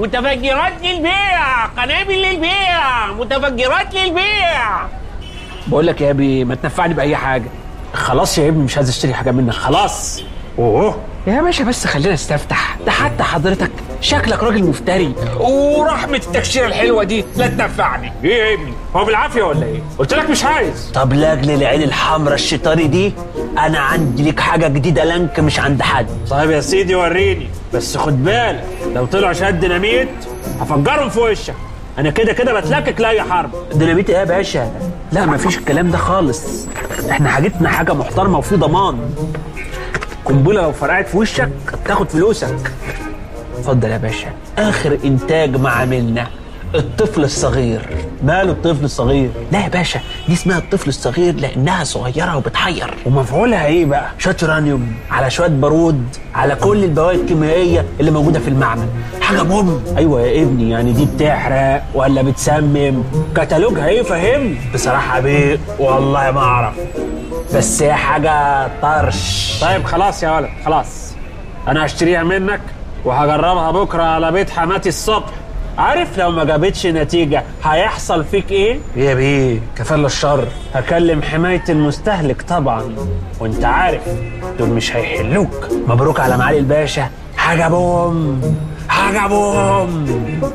متفجرات للبيع، قنابل للبيع، متفجرات للبيع. بقول لك يا ابي ما تنفعني باي حاجه. خلاص يا ابني مش عايز اشتري حاجه منك خلاص. يا باشا بس خلينا نستفتح، ده حتى حضرتك شكلك راجل مفتري ورحمه التكشيره الحلوه دي لا تنفعني. ايه يا ابني هو بالعافيه ولا ايه؟ قلت لك مش عايز. طب لاجل العين الحمراء الشيطاني دي انا عندي ليك حاجه جديده لنك مش عند حد. طيب يا سيدي وريني، بس خد بالك لو طلع شد ديناميت هفجرهم في وشك. انا كده كده بتلكك لاي حرب. ديناميت ايه يا باشا؟ لا مفيش الكلام ده خالص، احنا حاجتنا حاجه محترمه وفي ضمان. قنبله لو فرقعت في وشك تاخد فلوسك. اتفضل يا باشا. اخر انتاج ما عملنا الطفل الصغير. ماله الطفل الصغير؟ لا يا باشا دي اسمها الطفل الصغير لانها صغيره وبتحير. ومفعولها ايه بقى؟ شويه يورانيوم على شويه بارود على كل البواقي الكيميائيه اللي موجوده في المعمل، حاجه بوم. ايوه يا ابني، يعني دي بتحرق ولا بتسمم؟ كتالوجها ايه فهمني؟ بصراحه بيه والله ما اعرف، بس هي حاجه طرش. طيب خلاص يا ولد خلاص، انا هشتريها منك وهجربها بكره على بيت حماتي الصبح. عارف لو ما جابتش نتيجه هيحصل فيك ايه؟ يا بيه كفاله الشر. هكلم حمايه المستهلك طبعا، وانت عارف دول مش هيحلوك. مبروك على معالي الباشا، حاجه بوم حاجه بوم.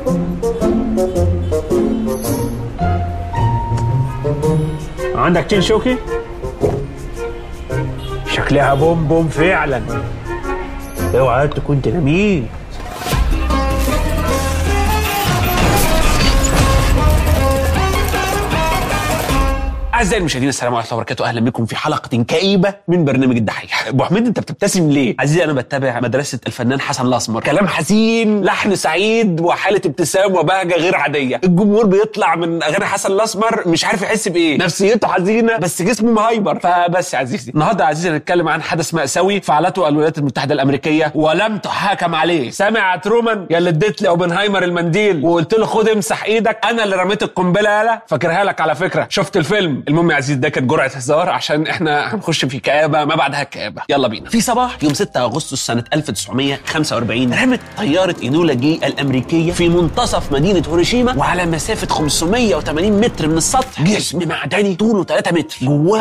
عندك تين شوكي؟ شكلها بوم بوم فعلا. اوعى تكون ديناميت. أعزائي المشاهدين السلام عليكم ورحمة الله وبركاته، أهلا بكم في حلقة كئيبة من برنامج الدحيح. أبو حميد أنت بتبتسم ليه؟ عزيزي أنا بتابع مدرسة الفنان حسن الأسمر، كلام حزين، لحن سعيد، وحالة ابتسام وبهجة غير عادية. الجمهور بيطلع من أغاني حسن الأسمر مش عارف يحس بإيه، نفسيته حزينة بس جسمه مهايبر. فبس يا عزيزي النهارده يا عزيزي هنتكلم عن حدث مأساوي فعلته الولايات المتحدة الأمريكية ولم تحاكم عليه. سامع يا ترومان يا اللي اديت لي اوبنهايمر المنديل وقلت له خد امسح ايدك، أنا اللي رميت القنبلة. يالا فاكرها لك على فكرة، شفت الفيلم. المهم يا عزيزي ده كانت جرعة هزار عشان احنا هنخش في كآبة ما بعدها كآبة. يلا بينا. في صباح يوم 6 أغسطس سنة 1945 رمت طيارة إينولا جي الأمريكية في منتصف مدينة هيروشيما وعلى مسافة 580 متر من السطح جسم معدني طوله 3 متر جواه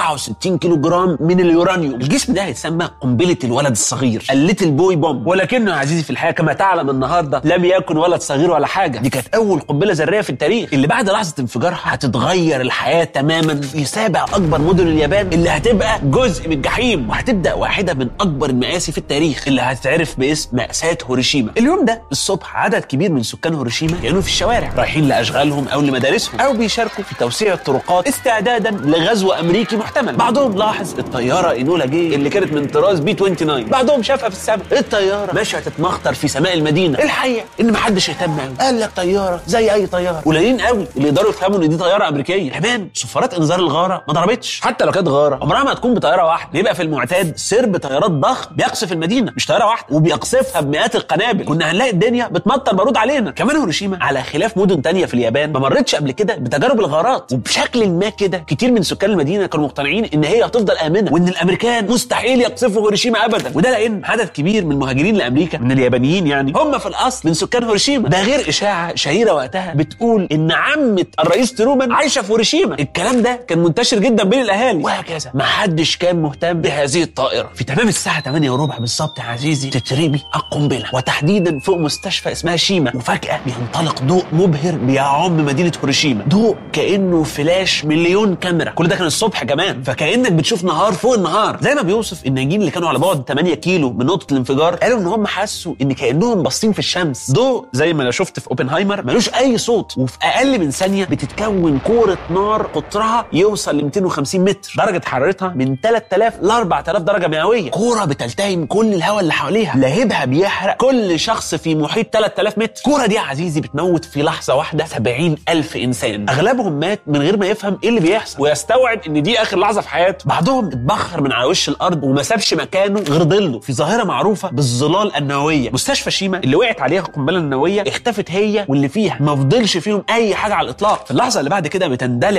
64 كيلو جرام من اليورانيوم. الجسم ده هيتسمى قنبلة الولد الصغير، الليتل بوي بوم. ولكنه يا عزيزي في الحياة كما تعلم النهارده لم يكن ولد صغير ولا حاجة، دي كانت أول قنبلة ذرية في التاريخ اللي بعد لحظة انفجارها هتتغير الحياة تماما في سابع أكبر مدن اليابان اللي هتبقى جزء من الجحيم، وهتبدأ واحدة من أكبر المآسي في التاريخ اللي هتتعرف باسم مأساة هيروشيما. اليوم ده الصبح عدد كبير من سكان هيروشيما كانوا في الشوارع رايحين لأشغالهم أو لمدارسهم أو بيشاركوا في توسيع الطرقات استعدادا لغزو أمريكي محتمل. بعضهم لاحظ الطيارة إينولا جي اللي كانت من طراز بي 29، بعضهم شافها في السماء. الطيارة ماشية تتمخطر في سماء المدينة. الحقيقة إن محدش اهتم قوي، قال لك طيارة زي أي طيارة. قليلين قوي اللي يقدروا يفهموا إن دي طيارة أمريكية. كمان صفارات إنذار الغارة ما ضربتش، حتى لو كانت غاره عمرها ما هتكون بطياره واحده. يبقى في المعتاد سرب طيارات ضخم بيقصف المدينه، مش طياره واحده وبيقصفها بمئات القنابل. كنا هنلاقي الدنيا بتمطر بارود علينا. كمان هيروشيما على خلاف مدن تانية في اليابان ما مرتش قبل كده بتجارب الغارات، وبشكل ما كده كتير من سكان المدينه كانوا مقتنعين ان هي هتفضل امنه وان الامريكان مستحيل يقصفوا هيروشيما ابدا. وده لان عدد كبير من المهاجرين لامريكا من اليابانيين يعني هم في الاصل من سكان هيروشيما. ده غير اشاعه شهيره وقتها بتقول ان عمه الرئيس ترومان عايشه في هيروشيما. الكلام ده كان منتشر جدا بين الاهالي وهكذا. ما حدش كان مهتم بهذه الطائره. في تمام الساعه 8:15 بالظبط يا عزيزي تترمي القنبله، وتحديدا فوق مستشفى اسمها شيما، وفجاه بينطلق ضوء مبهر بيعم مدينه هيروشيما. ضوء كانه فلاش مليون كاميرا. كل ده كان الصبح كمان، فكانك بتشوف نهار فوق النهار. زي ما بيوصف الناجين اللي كانوا على بعد 8 كيلو من نقطه الانفجار، قالوا ان هم حسوا ان كانهم باصين في الشمس. ضوء زي ما انا شفت في اوبنهايمر ملوش اي صوت، وفي اقل من ثانيه بتتكون كوره نار قطرها يوصل ل 250 متر، درجه حرارتها من 3000 ل 4000 درجه مئويه. كوره بتلتهم كل الهواء اللي حواليها، لهيبها بيحرق كل شخص في محيط 3000 متر. الكوره دي يا عزيزي بتموت في لحظه واحده 70,000 انسان، اغلبهم مات من غير ما يفهم ايه اللي بيحصل ويستوعب ان دي اخر لحظه في حياته. بعضهم اتبخر من على وش الارض وما سابش مكانه غير ظله في ظاهره معروفه بالظلال النوويه. مستشفى شيما اللي وقعت عليها القنبله النوويه اختفت هي واللي فيها، ما فضلش فيهم اي حاجه على الاطلاق. في اللحظه اللي بعد كده بتندلع موجه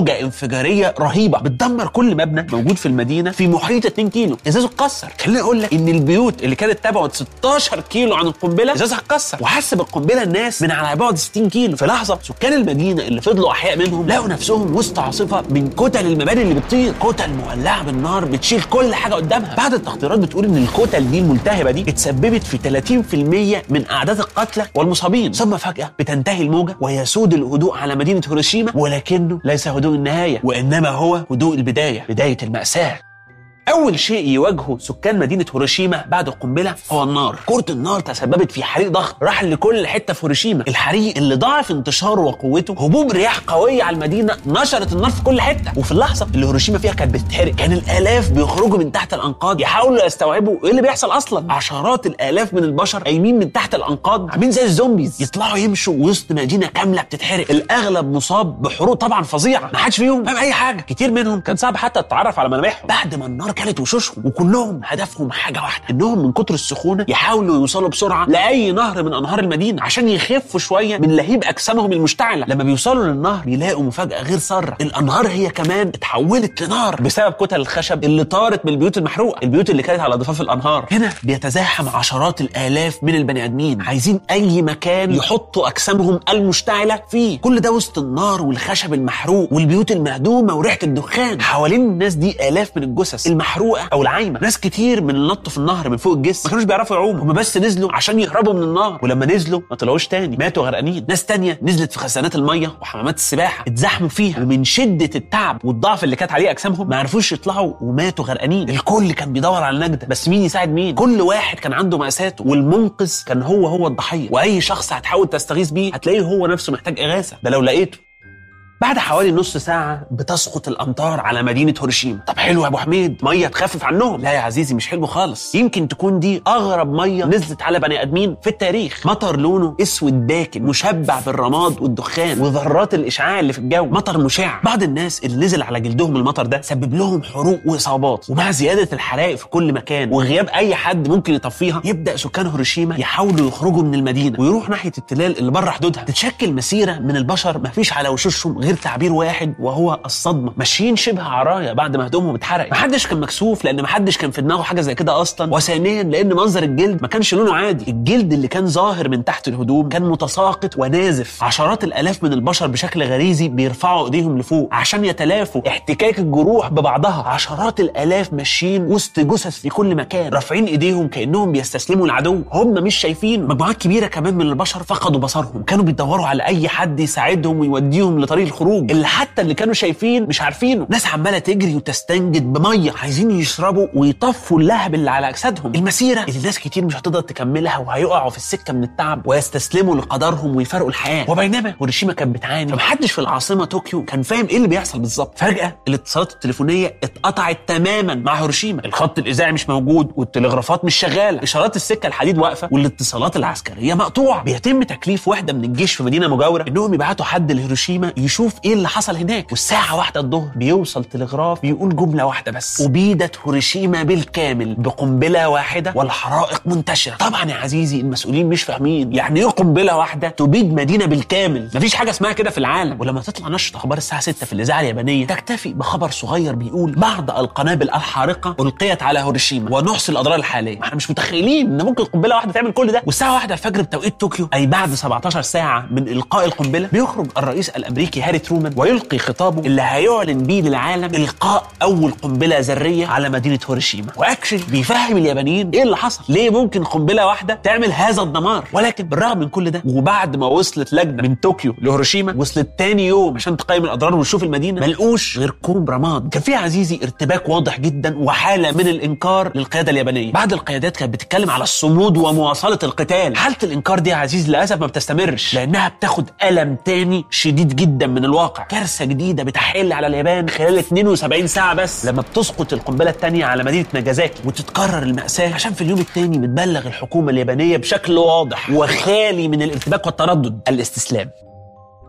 موجة انفجارية رهيبة بتدمر كل مبنى موجود في المدينة في محيط 2 كيلو. ازازه اتكسر. خليني اقول لك ان البيوت اللي كانت تبعد 16 كيلو عن القنبلة ازازها اتكسر، وحس بالقنبلة الناس من على بعد 60 كيلو. في لحظة سكان المدينة اللي فضلوا احياء منهم لقوا نفسهم وسط عاصفة من كتل المباني اللي بتطير، كتل مولعة بالنار بتشيل كل حاجة قدامها. بعد التقديرات بتقول ان الكتل دي الملتهبة دي اتسببت في 30% من اعداد القتلى والمصابين. ثم فجأة بتنتهي الموجة ويسود الهدوء على مدينة هيروشيما، ولكنه ليس هدوء النهاية وإنما هو هدوء البداية، بداية المأساة. أول شيء يواجهه سكان مدينة هيروشيما بعد القنبلة هو النار. كرة النار تسببت في حريق ضخم راح لكل حتة في هيروشيما. الحريق اللي ضاعف انتشاره وقوته هبوب رياح قوية على المدينة نشرت النار في كل حتة. وفي اللحظة اللي هيروشيما فيها كانت بتتحرق كان الآلاف بيخرجوا من تحت الأنقاض يحاولوا يستوعبوا إيه اللي بيحصل أصلا. عشرات الآلاف من البشر قايمين من تحت الأنقاض عاملين زي الزومبيز، يطلعوا يمشوا وسط مدينة كاملة بتتحرق. الأغلب مصاب بحروق طبعا فظيعة، ما حدش فيهم فاهم أي حاجة. كتير منهم كان صعب حتى تتعرف على ملامحهم بعد ما النار كانت وشوشهم، وكلهم هدفهم حاجه واحده، انهم من كتر السخونه يحاولوا يوصلوا بسرعه لاي نهر من انهار المدينه عشان يخفوا شويه من لهيب اجسامهم المشتعله. لما بيوصلوا للنهر بيلاقوا مفاجاه غير ساره، الانهار هي كمان اتحولت لنار بسبب كتل الخشب اللي طارت من البيوت المحروقه، البيوت اللي كانت على ضفاف الانهار. هنا بيتزاحم عشرات الالاف من البني ادمين عايزين اي مكان يحطوا اجسامهم المشتعله فيه، كل ده وسط النار والخشب المحروق والبيوت المهدومه وريحه الدخان. حوالين الناس دي الاف من الجثث المحروقه او العايمه. ناس كتير من اللي نطوا في النهر من فوق الجسر ما كانوش بيعرفوا يعوموا، هم بس نزلوا عشان يهربوا من النار، ولما نزلوا ما طلعوش تاني، ماتوا غرقانين. ناس تانية نزلت في خزانات الميه وحمامات السباحه اتزحموا فيها، ومن شده التعب والضعف اللي كانت عليه اجسامهم ما عرفوش يطلعوا وماتوا غرقانين. الكل كان بيدور على النجده، بس مين يساعد مين؟ كل واحد كان عنده مأساته، والمنقذ كان هو الضحيه، واي شخص هتحاول تستغيث بيه هتلاقيه هو نفسه محتاج اغاثه، ده لو لقيته. بعد حوالي نص ساعة بتسقط الأمطار على مدينة هيروشيما. طب حلو يا أبو حميد، مية تخفف عنهم. لا يا عزيزي مش حلو خالص، يمكن تكون دي أغرب مية نزلت على بني آدمين في التاريخ. مطر لونه أسود باكن مشبع بالرماد والدخان وذرات الإشعاع اللي في الجو، مطر مشع. بعض الناس اللي نزل على جلدهم المطر ده سبب لهم حروق وإصابات، ومع زيادة الحرائق في كل مكان وغياب أي حد ممكن يطفيها يبدأ سكان هيروشيما يحاولوا يخرجوا من المدينة ويروح ناحية التلال اللي بره حدودها. تتشكل مسيرة من البشر مفيش على وشوشهم غير تعبير واحد وهو الصدمه، ماشيين شبه عرايا بعد ما هدومهم اتحرقت. محدش كان مكسوف لان محدش كان في دماغه حاجه زي كده اصلا، وثانيا لان منظر الجلد ما كانش لونه عادي. الجلد اللي كان ظاهر من تحت الهدوم كان متساقط ونازف. عشرات الالاف من البشر بشكل غريزي بيرفعوا ايديهم لفوق عشان يتلافوا احتكاك الجروح ببعضها. عشرات الالاف ماشيين وسط جثث في كل مكان رافعين ايديهم كانهم بيستسلموا العدو، هم مش شايفين. مجموعات كبيره كمان من البشر فقدوا بصرهم، كانوا بيدوروا على اي حد يساعدهم ويوديهم لطريق الخروج، اللي حتى اللي كانوا شايفين مش عارفينه. ناس عماله تجري وتستنجد بميه عايزين يشربوا ويطفوا اللهب اللي على اجسادهم. المسيره اللي ناس كتير مش هتقدر تكملها وهيقعوا في السكه من التعب ويستسلموا لقدرهم ويفارقوا الحياه. وبينما هيروشيما كانت بتعاني، فمحدش في العاصمه طوكيو كان فاهم ايه اللي بيحصل بالظبط. فجاه الاتصالات التليفونيه اتقطعت تماما مع هيروشيما، الخط الاذاعي مش موجود والتلغرافات مش شغاله، اشارات السكه الحديد واقفه والاتصالات العسكريه مقطوعه. بيتم تكليف وحده من الجيش في مدينه مجاوره انهم يبعتوا حد لهيروشيما يشوف ايه اللي حصل هناك. والساعه 1 الظهر بيوصل تلغراف بيقول جمله واحده بس: أبيدت هيروشيما بالكامل بقنبله واحده والحرائق منتشره. طبعا يا عزيزي المسؤولين مش فاهمين يعني ايه قنبله واحده تبيد مدينه بالكامل، مفيش حاجه اسمها كده في العالم. ولما تطلع نشره اخبار الساعه 6 في الاذاعه اليابانيه تكتفي بخبر صغير بيقول بعض القنابل الحارقه القيت على هيروشيما ونحصي الاضرار الحاليه. احنا مش متخيلين ان ممكن قنبله واحده تعمل كل ده. والساعه 1 الفجر بتوقيت طوكيو، اي بعد 17 ساعه من القاء القنبله، بيخرج الرئيس الامريكي هاري ترومان ويلقي خطابه اللي هيعلن بيه للعالم القاء اول قنبله ذريه على مدينه هيروشيما. واكشلي بيفهم اليابانيين ايه اللي حصل، ليه ممكن قنبله واحده تعمل هذا الدمار. ولكن بالرغم من كل ده وبعد ما وصلت لجنه من طوكيو لهيروشيما، وصلت تاني يوم عشان تقيم الاضرار وتشوف المدينه، ما لقوش غير كوم رماد. كان في عزيزي ارتباك واضح جدا وحاله من الانكار للقياده اليابانيه. بعض القيادات كانت بتتكلم على الصمود ومواصله القتال. حاله الانكار دي يا عزيزي للاسف ما بتستمرش، لانها بتاخد الم تاني شديد جدا من الواقع. كارثه جديده بتحل على اليابان خلال 72 ساعه بس لما بتسقط القنبله الثانيه على مدينه ناجازاكي، وتتكرر المأساة عشان في اليوم الثاني بتبلغ الحكومه اليابانيه بشكل واضح وخالي من الارتباك والتردد الاستسلام.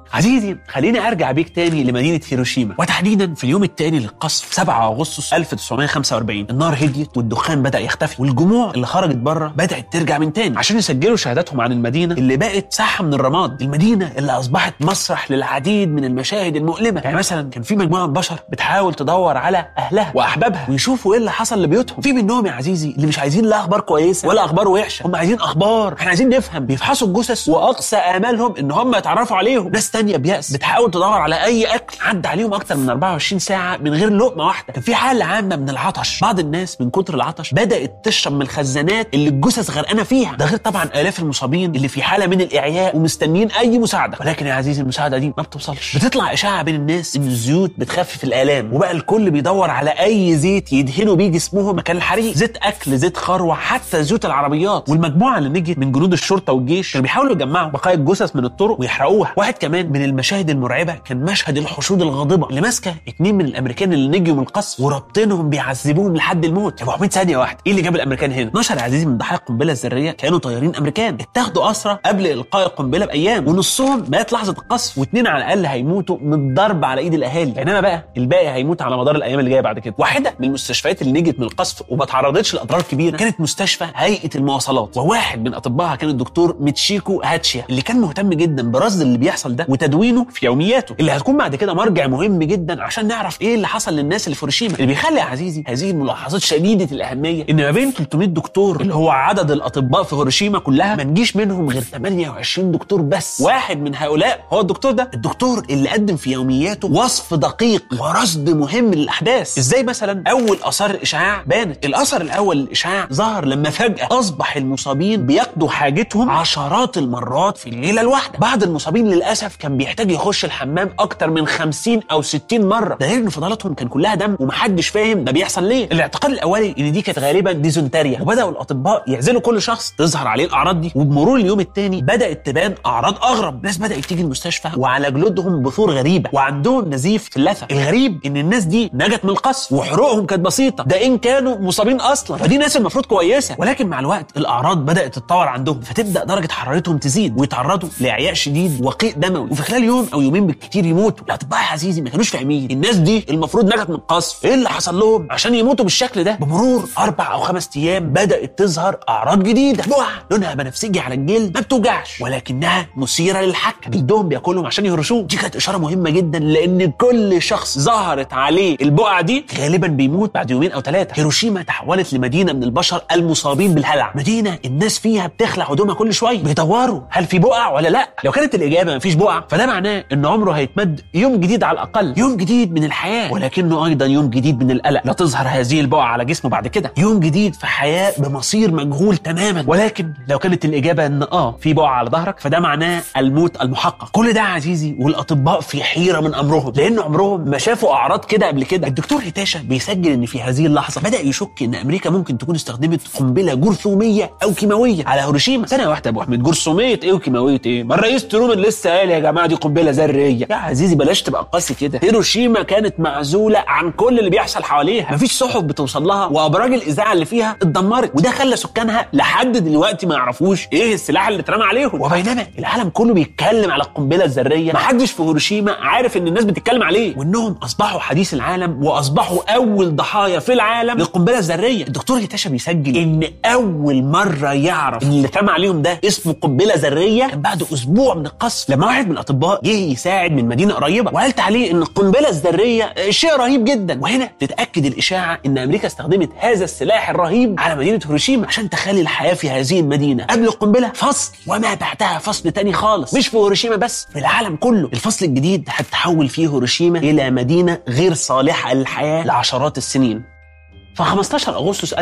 عزيزي خليني ارجع بيك تاني لمدينه هيروشيما، وتحديدا في اليوم الثاني للقصف 7 اغسطس 1945. النار هديت والدخان بدا يختفي، والجموع اللي خرجت بره بدات ترجع من تاني عشان يسجلوا شهاداتهم عن المدينه اللي بقت ساحه من الرماد، المدينه اللي اصبحت مسرح للعديد من المشاهد المؤلمه. يعني مثلا كان في مجموعه بشر بتحاول تدور على اهلها واحبابها ويشوفوا ايه اللي حصل لبيوتهم. في منهم يا عزيزي اللي مش عايزين لا اخبار كويسه ولا اخبار وحشه، هم عايزين اخبار، احنا عايزين نفهم. بيفحصوا الجثث واقصى امالهم ان هم يتعرفوا عليهم. ناس تانية بيأس بتحاول تدور على اي اكل. عدى عليهم اكتر من 24 ساعه من غير لقمه واحده. كان في حاله عامه من العطش، بعض الناس من كتر العطش بدات تشرب من الخزانات اللي الجثث غرقانه فيها، ده غير طبعا الاف المصابين اللي في حاله من الاعياء ومستنيين اي مساعده. ولكن يا عزيزي المساعده دي ما بتوصلش. بتطلع اشاعه بين الناس ان الزيوت بتخفف الالام، وبقى الكل بيدور على اي زيت يدهنوا بيه جسمهم مكان الحريق، زيت اكل، زيت خروع، حتى زيوت العربيات. والمجموعه اللي نجت من جنود الشرطه والجيش كانوا بيحاولوا يجمعوا بقايا الجثث من الطرق ويحرقوها. واحد كمان من المشاهد المرعبه كان مشهد الحشود الغاضبه اللي ماسكه 2 من الامريكان اللي نجوا من القصف ورابطينهم بيعذبوهم لحد الموت. يا ابو حميد ثانيه واحده، ايه اللي جاب الامريكان هنا؟ 12 يا عزيزي من ضحايا القنبله الذريه كانوا طيارين امريكان اتاخدوا اسرى قبل القاء القنبله بايام، ونصهم مات لحظه القصف، و2 على الاقل هيموتوا من الضرب على ايد الاهالي، بينما بقى الباقي هيموت على مدار الايام اللي جايه بعد كده. واحده من المستشفيات اللي نجت من القصف وما تعرضتش لاضرار كبيره كانت مستشفى هيئه المواصلات، وواحد من اطبائها كان الدكتور ميتشيكو هاتشيا اللي كان مهتم جدا برصد اللي بيحصل ده وتدوينه في يومياته اللي هتكون بعد كده مرجع مهم جدا عشان نعرف ايه اللي حصل للناس اللي في هيروشيما. اللي بيخلي يا عزيزي هذه الملاحظات شديده الاهميه ان ما بين 300 دكتور اللي هو عدد الاطباء في هيروشيما كلها ما نجيش منهم غير 28 دكتور بس. واحد من هؤلاء هو الدكتور ده، الدكتور اللي قدم في يومياته وصف دقيق ورصد مهم للاحداث. ازاي مثلا اول اثار الاشعاع بانت. الاثر الاول للاشعاع ظهر لما فجاه اصبح المصابين بيقضوا حاجتهم عشرات المرات في الليله الواحده. بعض المصابين للاسف كان بيحتاج يخش الحمام اكتر من 50 او 60 مره، ده غير ان فضلاتهم كان كلها دم ومحدش فاهم ده بيحصل ليه. الاعتقاد الاولي ان دي كانت غالبا ديزنتريا، وبداوا الاطباء يعزلوا كل شخص تظهر عليه الاعراض دي. وبمرور اليوم الثاني بدات تبان اعراض اغرب، ناس بدات تيجي المستشفى وعلى جلودهم بثور غريبه وعندهم نزيف في اللثه. الغريب ان الناس دي نجت من القصف وحروقهم كانت بسيطه، ده ان كانوا مصابين اصلا، فدي ناس المفروض كويسه. ولكن مع الوقت الاعراض بدات تتطور عندهم، فتبدا درجه حرارتهم تزيد ويتعرضوا لاعياء شديد وقيء دموي، وفي خلال يوم او يومين بالكثير يموتوا. الاطباء يا عزيزي ما كانوش فاهمين الناس دي المفروض نجت من القصف، ايه اللي حصل لهم عشان يموتوا بالشكل ده. بمرور 4 أو 5 ايام بدات تظهر اعراض جديده، بقع لونها بنفسجي على الجلد ما بتوجعش ولكنها مثيره للحكه، جلدهم بياكلهم عشان يهرشوه. دي كانت اشاره مهمه جدا لان كل شخص ظهرت عليه البقعه دي غالبا بيموت بعد 2 أو 3. هيروشيما تحولت لمدينه من البشر المصابين بالهلع، مدينه الناس فيها بتخلع هدومها كل شويه بيدوروا هل في بقع ولا لا. لو كانت الاجابه مفيش بقع فده معناه ان عمره هيتمد يوم جديد على الاقل، يوم جديد من الحياه، ولكنه ايضا يوم جديد من القلق لا تظهر هذه البقعه على جسمه بعد كده، يوم جديد في حياه بمصير مجهول تماما. ولكن لو كانت الاجابه ان في بقعه على ظهرك فده معناه الموت المحقق. كل ده عزيزي والاطباء في حيره من امرهم لان عمرهم ما شافوا اعراض كده قبل كده. الدكتور هيتاشا بيسجل ان في هذه اللحظه بدا يشك ان امريكا ممكن تكون استخدمت قنبله جرثوميه او كيماويه على هيروشيما. ثانيه واحده يا ابو احمد، جرثوميه ايه وكيماويه ايه؟ ما الرئيس ترومان لسه قال يا جماعه دي قنبله ذريه. يا عزيزي بلاش تبقى قاسي كده، هيروشيما كانت معزوله عن كل اللي بيحصل حواليها، مفيش صحف بتوصل لها وابراج الاذاعه اللي فيها اتدمرت، وده خلى سكانها لحد دلوقتي ما يعرفوش ايه السلاح اللي اترمى عليهم. وبينما العالم كله بيتكلم على القنبله الذريه محدش في هيروشيما عارف ان الناس بتتكلم عليه وانهم اصبحوا حديث العالم واصبحوا اول ضحايا في العالم للقنبله الذريه. الدكتور هيتاشا بيسجل ان اول مره يعرف ان اللي اترمى عليهم ده اسمه قنبله ذريه كان بعد اسبوع من القصف، لما واحد من الاطباء جه يساعد من مدينه قريبه وقالت عليه ان القنبله الذريه شيء رهيب جدا. وهنا تتاكد الاشاعه ان امريكا استخدمت هذا السلاح الرهيب على مدينه هيروشيما عشان تخلي الحياه في هذه المدينه قبل القنبله فصل وما بعدها فصل تاني خالص، مش في هيروشيما بس، في العالم كله. الفصل الجديد هتتحول فيه هيروشيما الى مدينه غير صالحه للحياه لعشرات السنين. في 15 أغسطس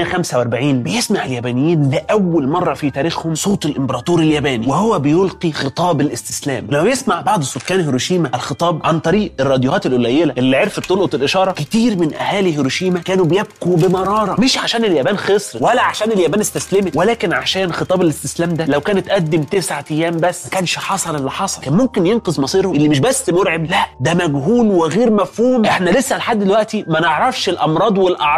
1945 بيسمع اليابانيين لأول مرة في تاريخهم صوت الإمبراطور الياباني وهو بيلقي خطاب الاستسلام. لو يسمع بعض سكان هيروشيما الخطاب عن طريق الراديوهات القليلة اللي عرفت تلقط الإشارة، كتير من أهالي هيروشيما كانوا بيبكوا بمرارة، مش عشان اليابان خسرت ولا عشان اليابان استسلمت، ولكن عشان خطاب الاستسلام ده لو كان اتقدم 9 أيام بس ما كانش حصل اللي حصل، كان ممكن ينقذ مصيره اللي مش بس مرعب، لا ده مجهول وغير مفهوم. احنا لسه لحد دلوقتي ما نعرفش الأمراض والأعراض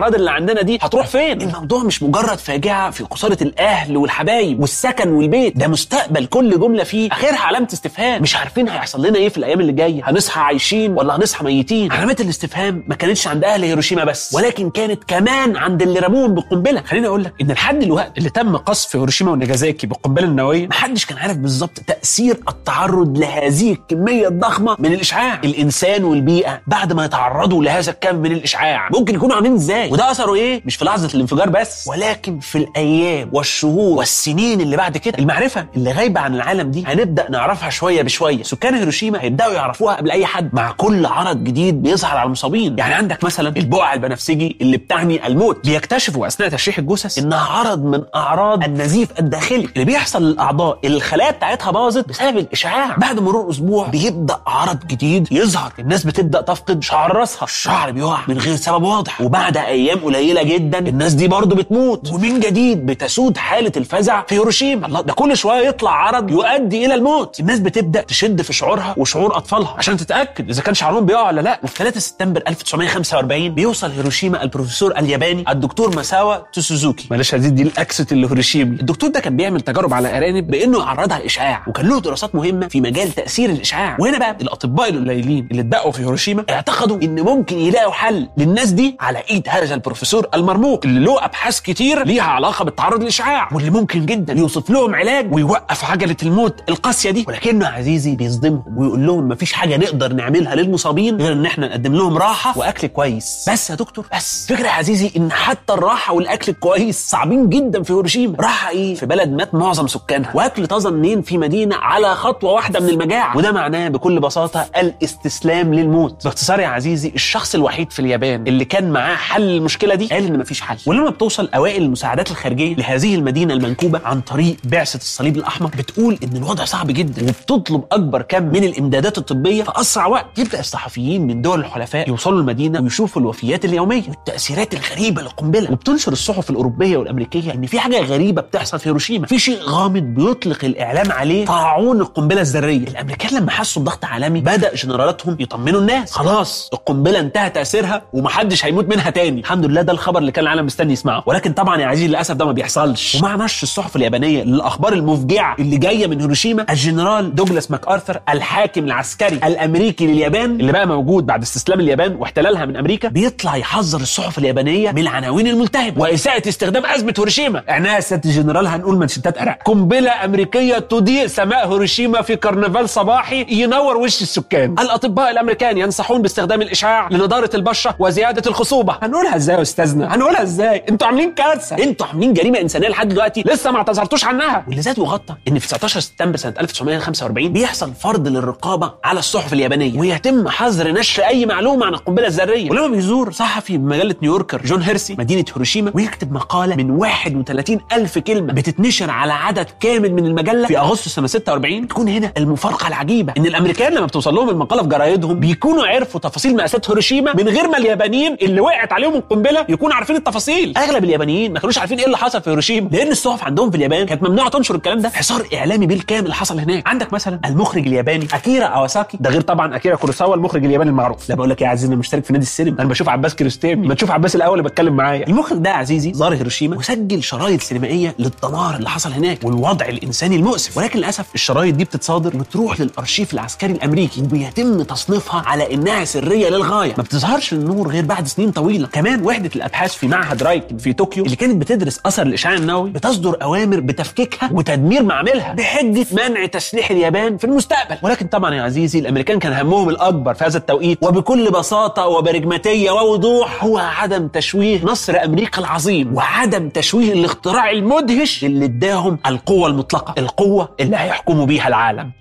الاراضي اللي عندنا دي هتروح فين؟ الموضوع مش مجرد فاجعه في خساره الاهل والحبايب والسكن والبيت، ده مستقبل كل جمله فيه اخرها علامه استفهام. مش عارفين هيحصل لنا ايه في الايام اللي جايه، هنصحى عايشين ولا هنصحى ميتين؟ علامات الاستفهام ما كانتش عند اهل هيروشيما بس، ولكن كانت كمان عند اللي رموهم بالقنبله. خليني اقول لك ان لحد الوقت اللي تم قصف هيروشيما وناجازاكي بالقنبله النوويه محدش كان عارف بالظبط تاثير التعرض لهذه الكميه الضخمه من الاشعاع. الانسان والبيئه بعد ما يتعرضوا لهذا الكم من الاشعاع ممكن يكونوا عاملين ازاي، وده اثره ايه مش في لحظه الانفجار بس، ولكن في الايام والشهور والسنين اللي بعد كده. المعرفه اللي غايبه عن العالم دي هنبدا نعرفها شويه بشويه. سكان هيروشيما هيبداوا يعرفوها قبل اي حد مع كل عرض جديد بيظهر على المصابين. يعني عندك مثلا البقع البنفسجي اللي بتعني الموت، بيكتشفوا اثناء تشريح الجثث انها عرض من اعراض النزيف الداخلي اللي بيحصل للاعضاء اللي الخلايا بتاعتها باظت بسبب الاشعاع. بعد مرور اسبوع بيبدا عرض جديد يظهر، الناس بتبدا تفقد شعر راسها، الشعر بيقع من غير سبب واضح، وبعد ايام قليله جدا الناس دي برضه بتموت، ومن جديد بتسود حاله الفزع في هيروشيما. الله، ده كل شويه يطلع عرض يؤدي الى الموت. الناس بتبدا تشد في شعورها وشعور اطفالها عشان تتاكد اذا كان شعرهم بيقع ولا لا. وفي 3 سبتمبر 1945 بيوصل هيروشيما البروفيسور الياباني الدكتور ماساوا توسوزوكي. معلش دي الاكسنت الهيروشيمي. الدكتور ده كان بيعمل تجارب على ارانب بانه يعرضها للاشعاع، وكان له دراسات مهمه في مجال تاثير الاشعاع. وهنا بقى الاطباء القليلين اللي اتبقوا في هيروشيما اعتقدوا ان ممكن يلاقوا حل للناس دي على ايد هذا البروفيسور المرموق اللي له ابحاث كتير ليها علاقه بالتعرض للاشعاع، واللي ممكن جدا يوصف لهم علاج ويوقف عجله الموت القاسيه دي. ولكنه عزيزي بيصدمهم ويقول لهم مفيش حاجه نقدر نعملها للمصابين غير ان احنا نقدم لهم راحه واكل كويس. بس يا دكتور، بس فكره يا عزيزي ان حتى الراحه والاكل الكويس صعبين جدا في هيروشيما. راحه ايه في بلد مات معظم سكانها، واكل طازه منين في مدينه على خطوه واحده من المجاعه؟ وده معناه بكل بساطه الاستسلام للموت. باختصار يا عزيزي، الشخص الوحيد في اليابان اللي كان معاه حل المشكله دي قال ان مفيش حل. ولما بتوصل اوائل المساعدات الخارجيه لهذه المدينه المنكوبه عن طريق بعثه الصليب الاحمر، بتقول ان الوضع صعب جدا وبتطلب اكبر كم من الامدادات الطبيه في اسرع وقت. يبدا الصحفيين من دول الحلفاء يوصلوا المدينه ويشوفوا الوفيات اليوميه والتاثيرات الغريبه للقنبله. وبتنشر الصحف الاوروبيه والامريكيه ان في حاجه غريبه بتحصل في هيروشيما، في شيء غامض بيطلق الاعلام عليه طاعون القنبله الذريه. الامريكان لما حسوا بضغط عالمي بدا جنرالاتهم يطمنوا الناس، خلاص القنبله انتهى تاثيرها ومحدش هيموت منها تاني، الحمد لله. ده الخبر اللي كان العالم مستني يسمعه. ولكن طبعا يا عزيزي للاسف ده ما بيحصلش. ومع نشر الصحف اليابانيه للاخبار المفجعه اللي جايه من هيروشيما، الجنرال دوغلاس ماكارثر الحاكم العسكري الامريكي لليابان اللي بقى موجود بعد استسلام اليابان واحتلالها من امريكا، بيطلع يحذر الصحف اليابانيه من العناوين الملتهبه واساءه استخدام ازمه هيروشيما. اعناها يا سياده الجنرال هنقول منشطات عرق: قنبله امريكيه تضيء سماء هيروشيما في كرنفال صباحي ينور وش السكان. الاطباء الامريكان ينصحون باستخدام الاشعاع لنضاره البشره وزياده الخصوبه. هنقولها ازاي يا استاذنا؟ هنقولها ازاي؟ انتوا عاملين كارثه، انتوا عاملين جريمه انسانيه لحد دلوقتي لسه ما اعتذرتوش عنها. واللي زاد وغطى ان في 19 سبتمبر سنه 1945 بيحصل فرض للرقابه على الصحف اليابانيه، ويتم حظر نشر اي معلومه عن القنبله الذريه. ولما بيزور صحفي بمجله نيويوركر جون هيرسي مدينه هيروشيما ويكتب مقاله من 31,000 كلمه بتتنشر على عدد كامل من المجله في اغسطس سنه 46، تكون هنا المفارقه العجيبه ان الامريكان لما بتوصل لهم المقاله في جرايدهم بيكونوا عرفوا تفاصيل مأساة هيروشيما من غير ما اليابانيين اللي وقعت عليهم القنبله يكونوا عارفين التفاصيل. اغلب اليابانيين ما كانوش عارفين ايه اللي حصل في هيروشيما، لان الصحف عندهم في اليابان كانت ممنوعه تنشر الكلام ده. حصار اعلامي بالكامل حصل هناك. عندك مثلا المخرج الياباني اكيرا اواساكي، ده غير طبعا اكيرا كوروساوا المخرج الياباني المعروف. لا بقول لك يا عزيزي انا مشترك في نادي السينما، انا بشوف عباس كيارستامي، ما تشوف عباس الاول اللي بتكلم معايا. المخرج ده يا عزيزي زار هيروشيما وسجل شرايط سينمائيه للدمار اللي حصل هناك والوضع الانساني المؤسف. ولكن للاسف الشرايط دي بتتصادر وتروح للارشيف العسكري الامريكي وبيتم تصنيفها على انها سريه للغايه، ما بتظهرش للنور غير بعد سنين طويله. كمان وحده الابحاث في معهد رايكن في طوكيو اللي كانت بتدرس اثر الاشعاع النووي بتصدر اوامر بتفكيكها وتدمير معاملها بحجه منع تسليح اليابان في المستقبل. ولكن طبعا يا عزيزي الامريكان كان همهم الاكبر في هذا التوقيت وبكل بساطه وبرجماتيه ووضوح هو عدم تشويه نصر امريكا العظيم وعدم تشويه الاختراع المدهش اللي اداهم القوه المطلقه، القوه اللي هيحكموا بيها العالم.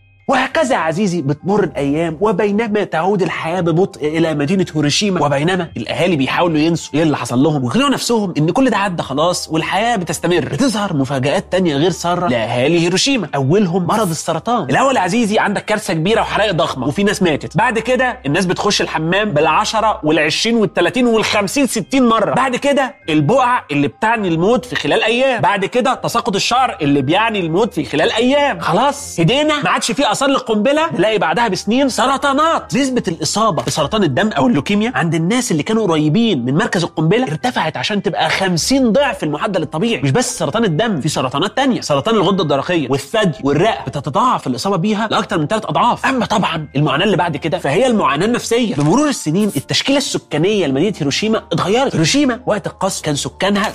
وهكذا يا عزيزي بتمر الايام، وبينما تعود الحياه ببطء الى مدينه هيروشيما، وبينما الاهالي بيحاولوا ينسوا ايه اللي حصل لهم ويقنعوا نفسهم ان كل ده عدى خلاص والحياه بتستمر، بتظهر مفاجآت تانية غير ساره لاهالي هيروشيما. اولهم مرض السرطان. الاول يا عزيزي عندك كارثه كبيره وحرائق ضخمه وفي ناس ماتت. بعد كده الناس بتخش الحمام بال10 وال20 وال30 وال50 60 مره. بعد كده البقع اللي بتعني الموت في خلال ايام. بعد كده تساقط الشعر اللي بيعني الموت في خلال ايام. خلاص هدينا ما عادش فيه اثار للقنبله نلاقي بعدها بسنين سرطانات. نسبه الاصابه بسرطان الدم او اللوكيميا عند الناس اللي كانوا قريبين من مركز القنبله ارتفعت عشان تبقى 50 ضعف المعدل الطبيعي. مش بس سرطان الدم، في سرطانات تانية، سرطان الغده الدرقيه والثدي والرئه بتتضاعف الاصابه بيها لاكثر من 3 اضعاف. اما طبعا المعاناه اللي بعد كده فهي المعاناه النفسيه. بمرور السنين التشكيله السكانيه لمدينه هيروشيما اتغيرت. هيروشيما وقت القصف كان سكانها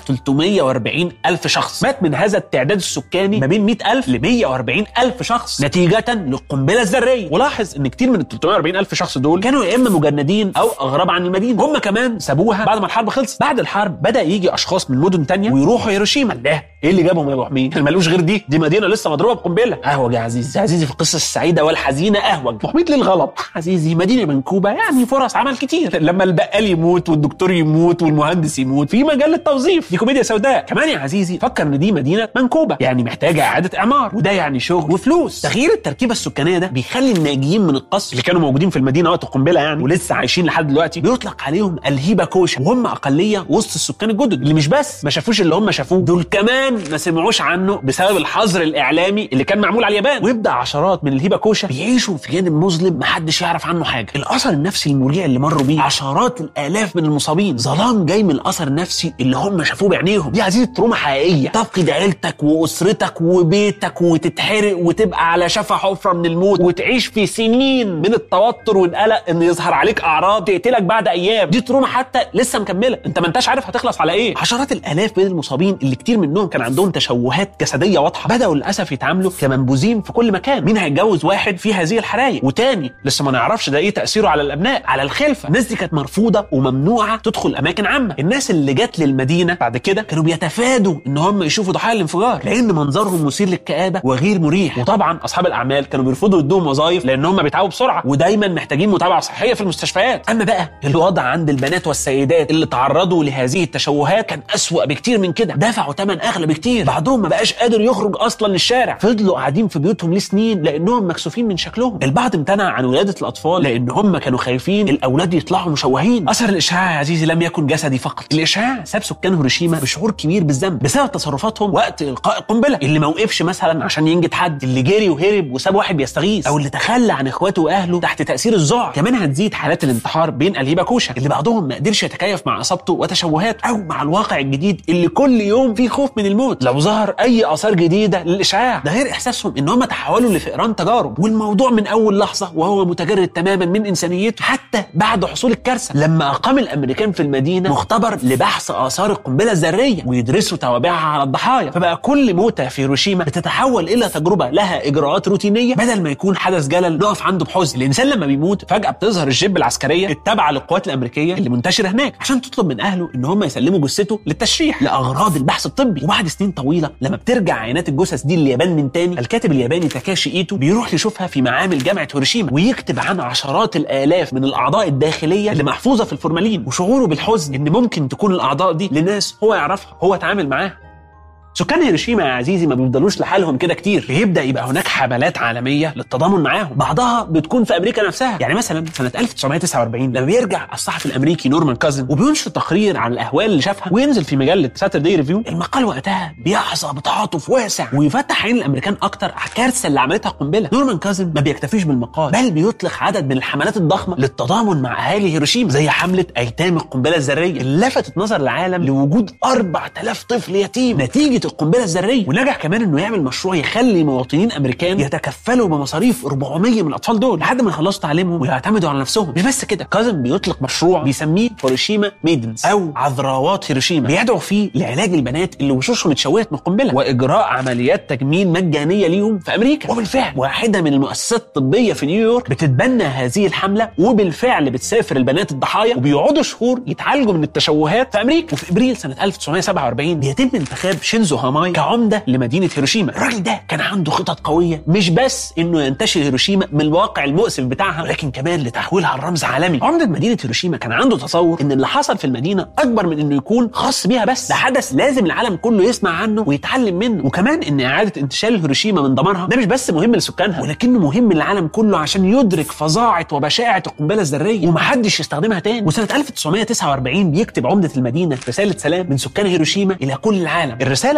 340 ألف شخص، مات من هذا التعداد السكاني ما بين 100,000 ل 140 ألف شخص نتيجه للقنبله الذريه. ولاحظ ان كتير من ال 340 ألف شخص دول كانوا يا اما مجندين او اغراب عن المدينه. هم كمان سابوها بعد ما الحرب خلصت. بعد الحرب بدا يجي اشخاص من مدن تانية ويروحوا هيروشيما. الله، ايه اللي جابهم يا ابو حميد؟ مالوش غير دي مدينه لسه مضروبه بقنبله. اهوج يا عزيزي في القصه السعيده والحزينه اهوج. ابو حميد للغلط عزيزي، مدينه منكوبه يعني فرص عمل كتير. لما البقال يموت والدكتور يموت والمهندس يموت في مجال التوظيف، دي كوميديا سوداء. كمان يا عزيزي فكر ان دي مدينه منكوبه يعني محتاجه اعاده اعمار، وده يعني شغل وفلوس. تغيير التركيبه السكانيه ده بيخلي الناجيين من القصف اللي كانوا موجودين في المدينه وقت القنبله يعني ولسه عايشين لحد دلوقتي بيطلق عليهم الهيبه كوشا، وهم اقليه وسط السكان الجدد اللي مش بس ما شافوش اللي هم شافوه، دول كمان ما سمعوش عنه بسبب الحظر الاعلامي اللي كان معمول على اليابان. ويبدا عشرات من الهيبه كوشا بيعيشوا في جانب مظلم محدش يعرف عنه حاجه. الاثر النفسي المريع اللي مروا بيه عشرات الالاف من المصابين، ظلام جاي من الاثر النفسي اللي هم شافوه بعينيهم. دي عزيزي تروما حقيقيه، تفقد عيلتك واسرتك وبيتك وتتحرق وتبقى على شفا حفره من الموت وتعيش في سنين من التوتر والقلق ان يظهر عليك اعراض تقتلك بعد ايام. دي تروما حتى لسه مكمله، انت ما انتش عارف هتخلص على ايه. عشرات الالاف من المصابين اللي كتير منهم كان عندهم تشوهات جسديه واضحه بداوا للاسف يتعاملوا كمنبوذين في كل مكان. مين هيتجوز واحد في هذه الحرايق؟ وتاني لسه ما نعرفش ده ايه تاثيره على الابناء، على الخلفه. الناس دي كانت مرفوضه وممنوعه تدخل اماكن عامه. الناس اللي جت للمدينه بعد كده كانوا بيتفادوا ان هم يشوفوا ضحايا الانفجار لان منظرهم مثير للكآبه وغير مريح. وطبعا اصحاب الاعمال كانوا بيرفضوا يدوهم وظايف لان هم بيتعبوا بسرعه ودايما محتاجين متابعه صحيه في المستشفيات. اما بقى الوضع عند البنات والسيدات اللي تعرضوا لهذه التشوهات كان اسوأ بكتير من كده، دفعوا ثمن اغلى بكتير. بعضهم ما بقاش قادر يخرج اصلا للشارع، فضلوا قاعدين في بيوتهم لسنين لانهم مكسوفين من شكلهم. البعض امتنع عن ولاده الاطفال لان هم كانوا خايفين الاولاد يطلعوا مشوهين. اثر الاشعاع يا عزيزي لم يكن جسدي فقط، الاشعاع ساب سكان هيروشيما بشعور كبير بالذنب بسبب تصرفاتهم وقت القاء القنبله. اللي ما وقفش مثلا عشان ينجد حد، اللي جري وهرب وساب واحد بيستغيث، او اللي تخلى عن اخواته واهله تحت تاثير الذعر. كمان هتزيد حالات الانتحار بين الهيبه كوشا اللي بعضهم ما قدرش يتكيف مع اصابته وتشوهاته او مع الواقع الجديد اللي كل يوم فيه خوف من الموت لو ظهر اي اثار جديده للاشعاع. ده غير احساسهم ان هم تحولوا لفئران تجارب، والموضوع من اول لحظه وهو متجرد تماما من انسانيته حتى بعد حصول الكارثه لما اقام الامريكان في المدينه مختبر لبحث اثار القنبله الذريه ويدرسوا توابعها على الضحايا. فبقى كل موتة في هيروشيما بتتحول الى تجربه لها اجراءات روتينيه بدل ما يكون حدث جلل نقف عنده بحزن. الانسان لما بيموت فجاه بتظهر الجيب العسكريه التابعه للقوات الامريكيه اللي منتشره هناك عشان تطلب من اهله ان هم يسلموا جثته للتشريح لاغراض البحث الطبي. وبعد سنين طويله لما بترجع عينات الجثث دي لليابان من تاني، الكاتب الياباني تاكاشي ايتو بيروح يشوفها في معامل جامعه هيروشيما ويكتب عن عشرات الالاف من الاعضاء الداخليه اللي محفوظه في الفورمالين، وشعوره بالحزن ان ممكن تكون الاعضاء دي لناس هو يعرفها هو اتعامل معاها. سكان هيروشيما يا عزيزي ما بيفضلوش لحالهم كده كتير، بيبدا يبقى هناك حملات عالميه للتضامن معاهم، بعضها بتكون في امريكا نفسها. يعني مثلا سنه 1949 لما بيرجع الصحفي الامريكي نورمان كازن وبينشر تقرير عن الاهوال اللي شافها وينزل في مجله ساتردي ريفيو، المقال وقتها بيحظى بتعاطف واسع ويفتح عين الامريكان اكتر على الكارثه اللي عملتها القنبله. نورمان كازن ما بيكتفيش بالمقال بل بيطلق عدد من الحملات الضخمه للتضامن مع اهالي هيروشيما زي حمله ايتام القنبله الذريه اللي لفتت نظر العالم لوجود 4000 طفل يتيم نتيجه القنبله الذريه. ونجح كمان انه يعمل مشروع يخلي مواطنين امريكان يتكفلوا بمصاريف 400 من الاطفال دول لحد ما يخلصوا تعليمهم ويعتمدوا على نفسهم. مش بس كده، كازن بيطلق مشروع بيسميه هيروشيما ميدنز او عذراوات هيروشيما، بيدعو فيه لعلاج البنات اللي وشوشهم اتشوهت من القنبله واجراء عمليات تجميل مجانيه ليهم في امريكا. وبالفعل واحده من المؤسسات الطبيه في نيويورك بتتبنى هذه الحمله، وبالفعل بتسافر البنات الضحايا وبيقعدوا شهور يتعالجوا من التشوهات في امريكا. وفي ابريل سنه 1947 بيتم انتخاب شينزو هاماي كعمده لمدينه هيروشيما. الراجل ده كان عنده خطط قويه مش بس انه ينتشل هيروشيما من الواقع المؤسف بتاعها ولكن كمان لتحويلها لرمز عالمي. عمده مدينه هيروشيما كان عنده تصور ان اللي حصل في المدينه اكبر من انه يكون خاص بيها بس، ده حدث لازم العالم كله يسمع عنه ويتعلم منه. وكمان ان اعاده انتشال هيروشيما من دمارها ده مش بس مهم لسكانها ولكنه مهم للعالم كله عشان يدرك فظاعه وبشاعه القنبله الذريه ومحدش يستخدمها تاني. وسنه 1949 بيكتب عمده المدينه رساله سلام من سكان هيروشيما الى كل العالم. الرساله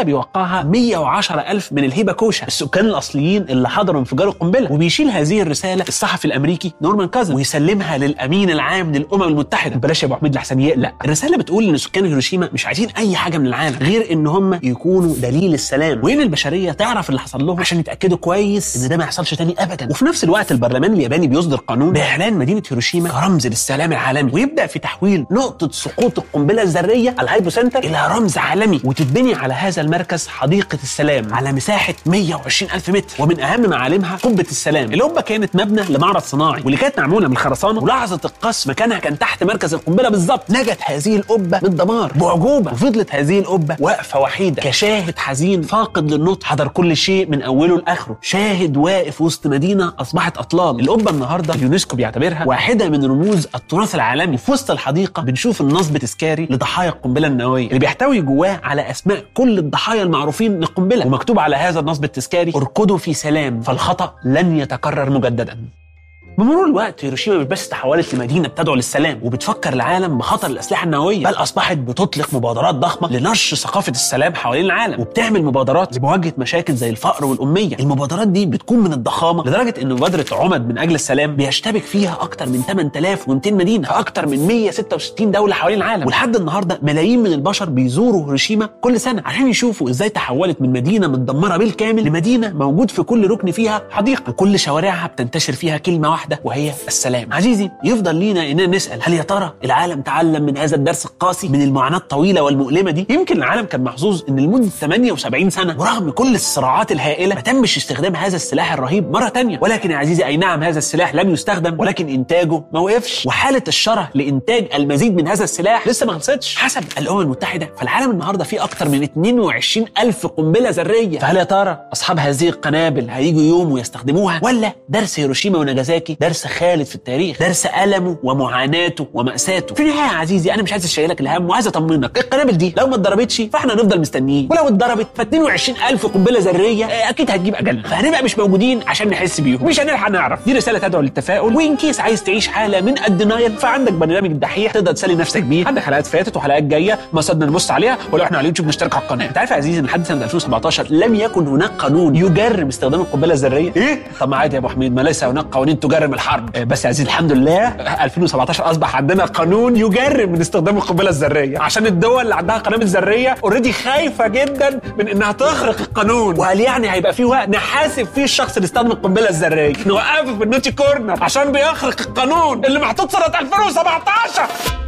بيوقعها 110,000 من الهيباكوشا السكان الاصليين اللي حضروا انفجار القنبله، وبيشيل هذه الرساله الصحفي الامريكي نورمان كازن ويسلمها للامين العام للامم المتحده. بلاش يا ابو حميد لحسن يقلق. الرساله بتقول ان سكان هيروشيما مش عايزين اي حاجه من العالم غير ان هم يكونوا دليل السلام، وان البشريه تعرف اللي حصل لهم عشان يتاكدوا كويس ان ده ما يحصلش تاني ابدا. وفي نفس الوقت البرلمان الياباني بيصدر قانون باعلان مدينه هيروشيما كرمز للسلام العالمي، ويبدا في تحويل نقطه سقوط القنبله الذريه الهايبو سنتر الى رمز عالمي، وتتبني على هذا المركز حديقه السلام على مساحه 120,000 متر، ومن اهم معالمها قبه السلام. القبه كانت مبنى لمعرض صناعي واللي كانت معموله من الخرسانه، ولحظه القصف مكانها كان تحت مركز القنبله بالظبط. نجت هذه القبه من الدمار باعجوبه، وفضلت هذه القبه واقفه وحيده كشاهد حزين فاقد للنطق، حضر كل شيء من اوله لاخره، شاهد واقف وسط مدينه اصبحت اطلال. القبه النهارده اليونسكو بيعتبرها واحده من رموز التراث العالمي. في وسط الحديقه بنشوف النصب تذكاري لضحايا القنبله النوويه اللي بيحتوي جواه على اسماء كل الضحايا المعروفين للقنبله، ومكتوب على هذا النصب التذكاري: اركضوا في سلام فالخطأ لن يتكرر مجددا. بمرور الوقت هيروشيما مش بس تحولت لمدينه بتدعو للسلام وبتفكر العالم بخطر الاسلحه النوويه، بل اصبحت بتطلق مبادرات ضخمه لنشر ثقافه السلام حوالين العالم، وبتعمل مبادرات لمواجهه مشاكل زي الفقر والاميه. المبادرات دي بتكون من الضخامه لدرجه ان مبادره عمد من اجل السلام بيشتبك فيها اكتر من 8200 مدينه في اكتر من 166 دوله حوالين العالم. ولحد النهارده ملايين من البشر بيزوروا هيروشيما كل سنه عشان يشوفوا ازاي تحولت من مدينه متدمره بالكامل لمدينه موجود في كل ركن فيها حديقه، وكل شوارعها بتنتشر فيها كلمه واحده وهي السلام. عزيزي، يفضل لينا اننا نسال: هل يا ترى العالم تعلم من هذا الدرس القاسي من المعاناه الطويله والمؤلمه دي؟ يمكن العالم كان محظوظ ان لمده 78 سنه ورغم كل الصراعات الهائله ما تمش استخدام هذا السلاح الرهيب مره تانية. ولكن يا عزيزي، اي نعم هذا السلاح لم يستخدم، ولكن انتاجه ما وقفش، وحاله الشره لانتاج المزيد من هذا السلاح لسه ما خلصتش. حسب الامم المتحده فالعالم النهارده فيه اكتر من 22,000 قنبله ذريه. فهل يا ترى اصحاب هذه القنابل هيجوا يوم ويستخدموها، ولا درس هيروشيما وناجازاكي درس خالد في التاريخ، درس ألمه ومعاناته ومأساته؟ في النهاية يا عزيزي أنا مش عايز أشيلك الهم وعايز أطمنك، القنابل دي لو ما اتضربتش فإحنا هنفضل مستنيين، ولو اتضربت ف 22,000 قنبلة ذرية أكيد هتجيب أجلنا، فهنبقى مش موجودين عشان نحس بيهم، مش هنلحق نعرف. دي رسالة تدعو للتفاؤل، وإن كيس عايز تعيش حالة من الدينايل فعندك برنامج الدحيح تقدر تسلي نفسك بيه. عندك حلقات فاتت وحلقات جايه مصادنا نبص عليها، ولو إحنا على اليوتيوب نشترك على القناة. أنت عارف يا عزيزي إن لحد سنة 2017 لم يكن هناك قانون يجرم استخدام القنبلة الذرية؟ إيه؟ طب ما عادي يا أبو حميد، ما ليس هناك قوانين تجرم الحرب. بس يا عزيزي الحمد لله 2017 اصبح عندنا قانون يجرم من استخدام القنبله الذريه، عشان الدول اللي عندها قنابل ذريه اوريدي خايفه جدا من انها تخرق القانون. وهل يعني هيبقى في وقت نحاسب فيه الشخص اللي استخدم القنبله الذريه، نوقفه في النوتي كورنر عشان بيخرق القانون اللي محطوط سنه 2017؟